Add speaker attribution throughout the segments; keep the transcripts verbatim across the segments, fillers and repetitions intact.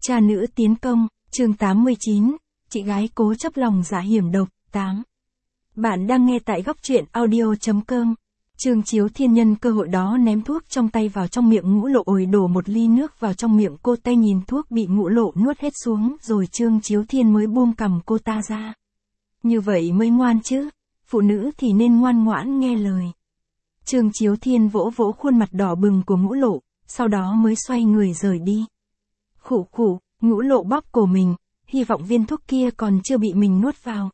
Speaker 1: Cha nữ tiến công, chương tám mươi chín, chị gái cố chấp lòng dạ hiểm độc, tám. Bạn đang nghe tại góc truyện audio.com. Trương Chiếu Thiên nhân cơ hội đó ném thuốc trong tay vào trong miệng Ngũ Lộ, ồi đổ một ly nước vào trong miệng cô, tay nhìn thuốc bị Ngũ Lộ nuốt hết xuống rồi Trương Chiếu Thiên mới buông cằm cô ta ra. Như vậy mới ngoan chứ, phụ nữ thì nên ngoan ngoãn nghe lời. Trương Chiếu Thiên vỗ vỗ khuôn mặt đỏ bừng của Ngũ Lộ, sau đó mới xoay người rời đi. Khụ khụ, Ngũ Lộ bóp cổ mình, hy vọng viên thuốc kia còn chưa bị mình nuốt vào.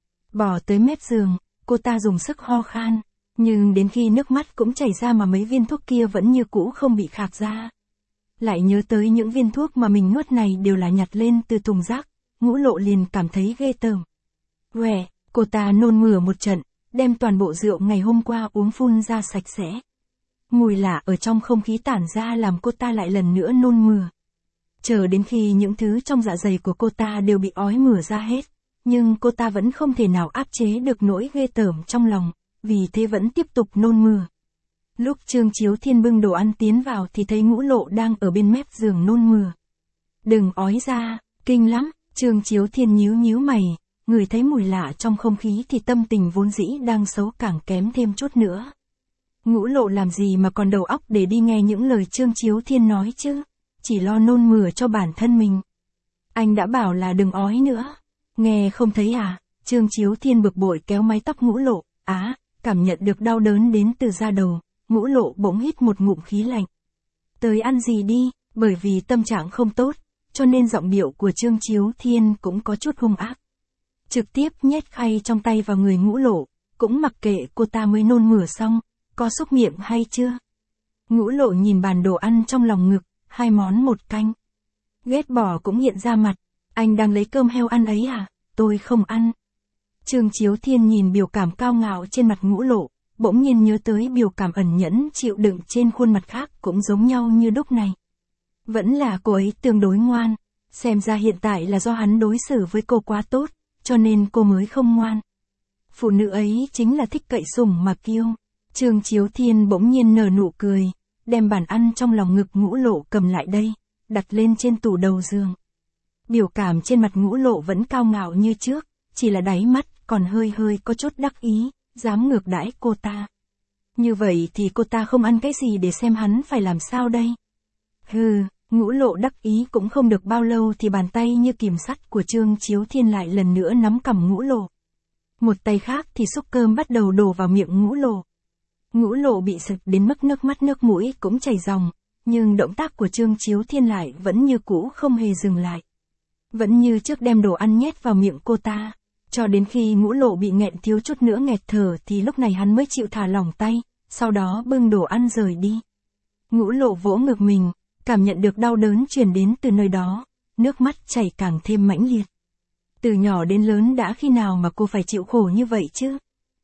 Speaker 1: Bỏ tới mép giường, cô ta dùng sức ho khan, nhưng đến khi nước mắt cũng chảy ra mà mấy viên thuốc kia vẫn như cũ không bị khạc ra. Lại nhớ tới những viên thuốc mà mình nuốt này đều là nhặt lên từ thùng rác, Ngũ Lộ liền cảm thấy ghê tởm. Quẻ, cô ta nôn mửa một trận, đem toàn bộ rượu ngày hôm qua uống phun ra sạch sẽ. Mùi lạ ở trong không khí tản ra làm cô ta lại lần nữa nôn mửa. Chờ đến khi những thứ trong dạ dày của cô ta đều bị ói mửa ra hết, nhưng cô ta vẫn không thể nào áp chế được nỗi ghê tởm trong lòng, vì thế vẫn tiếp tục nôn mửa. Lúc Trương Chiếu Thiên bưng đồ ăn tiến vào thì thấy Ngũ Lộ đang ở bên mép giường nôn mửa. Đừng ói ra, kinh lắm, Trương Chiếu Thiên nhíu nhíu mày, người thấy mùi lạ trong không khí thì tâm tình vốn dĩ đang xấu càng kém thêm chút nữa. Ngũ Lộ làm gì mà còn đầu óc để đi nghe những lời Trương Chiếu Thiên nói chứ, chỉ lo nôn mửa cho bản thân mình. Anh đã bảo là đừng ói nữa, nghe không thấy à? Trương Chiếu Thiên bực bội kéo mái tóc Ngũ Lộ, á, cảm nhận được đau đớn đến từ da đầu, Ngũ Lộ bỗng hít một ngụm khí lạnh. Tới ăn gì đi, bởi vì tâm trạng không tốt, cho nên giọng điệu của Trương Chiếu Thiên cũng có chút hung ác. Trực tiếp nhét khay trong tay vào người Ngũ Lộ, cũng mặc kệ cô ta mới nôn mửa xong, có xúc miệng hay chưa? Ngũ Lộ nhìn bàn đồ ăn trong lòng ngực, hai món một canh. Ghét bỏ cũng hiện ra mặt, anh đang lấy cơm heo ăn ấy à, tôi không ăn. Trương Chiếu Thiên nhìn biểu cảm cao ngạo trên mặt Ngũ Lộ, bỗng nhiên nhớ tới biểu cảm ẩn nhẫn chịu đựng trên khuôn mặt khác cũng giống nhau như lúc này. Vẫn là cô ấy tương đối ngoan, xem ra hiện tại là do hắn đối xử với cô quá tốt, cho nên cô mới không ngoan. Phụ nữ ấy chính là thích cậy sủng mà kiêu. Trương Chiếu Thiên bỗng nhiên nở nụ cười, đem bàn ăn trong lòng ngực Ngũ Lộ cầm lại đây, đặt lên trên tủ đầu giường. Biểu cảm trên mặt Ngũ Lộ vẫn cao ngạo như trước, chỉ là đáy mắt còn hơi hơi có chút đắc ý, dám ngược đãi cô ta. Như vậy thì cô ta không ăn cái gì để xem hắn phải làm sao đây? Hừ, Ngũ Lộ đắc ý cũng không được bao lâu thì bàn tay như kìm sắt của Trương Chiếu Thiên lại lần nữa nắm cằm Ngũ Lộ. Một tay khác thì xúc cơm bắt đầu đổ vào miệng Ngũ Lộ. Ngũ Lộ bị sực đến mức nước mắt nước mũi cũng chảy ròng, nhưng động tác của Trương Chiếu Thiên lại vẫn như cũ không hề dừng lại. Vẫn như trước đem đồ ăn nhét vào miệng cô ta, cho đến khi Ngũ Lộ bị nghẹn thiếu chút nữa nghẹt thở thì lúc này hắn mới chịu thả lỏng tay, sau đó bưng đồ ăn rời đi. Ngũ Lộ vỗ ngực mình, cảm nhận được đau đớn truyền đến từ nơi đó, nước mắt chảy càng thêm mãnh liệt. Từ nhỏ đến lớn đã khi nào mà cô phải chịu khổ như vậy chứ?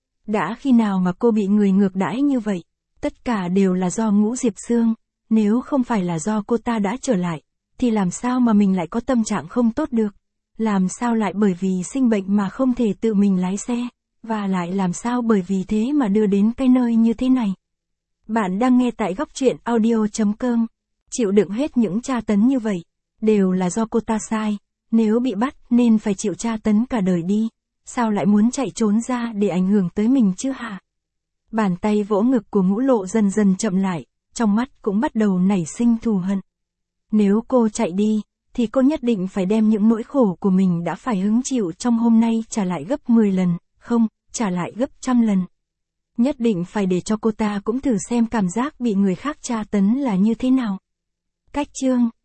Speaker 1: Đã khi nào mà cô bị người ngược đãi như vậy? Tất cả đều là do Ngũ Diệp Sương, nếu không phải là do cô ta đã trở lại, thì làm sao mà mình lại có tâm trạng không tốt được? Làm sao lại bởi vì sinh bệnh mà không thể tự mình lái xe, và lại làm sao bởi vì thế mà đưa đến cái nơi như thế này? Bạn đang nghe tại góc truyện audio.com. Chịu đựng hết những tra tấn như vậy, đều là do cô ta sai, nếu bị bắt nên phải chịu tra tấn cả đời đi, sao lại muốn chạy trốn ra để ảnh hưởng tới mình chứ hả? Bàn tay vỗ ngực của Ngũ Lộ dần dần chậm lại, trong mắt cũng bắt đầu nảy sinh thù hận. Nếu cô chạy đi, thì cô nhất định phải đem những nỗi khổ của mình đã phải hứng chịu trong hôm nay trả lại gấp mười lần, không, trả lại gấp trăm lần. Nhất định phải để cho cô ta cũng thử xem cảm giác bị người khác tra tấn là như thế nào. Cách chương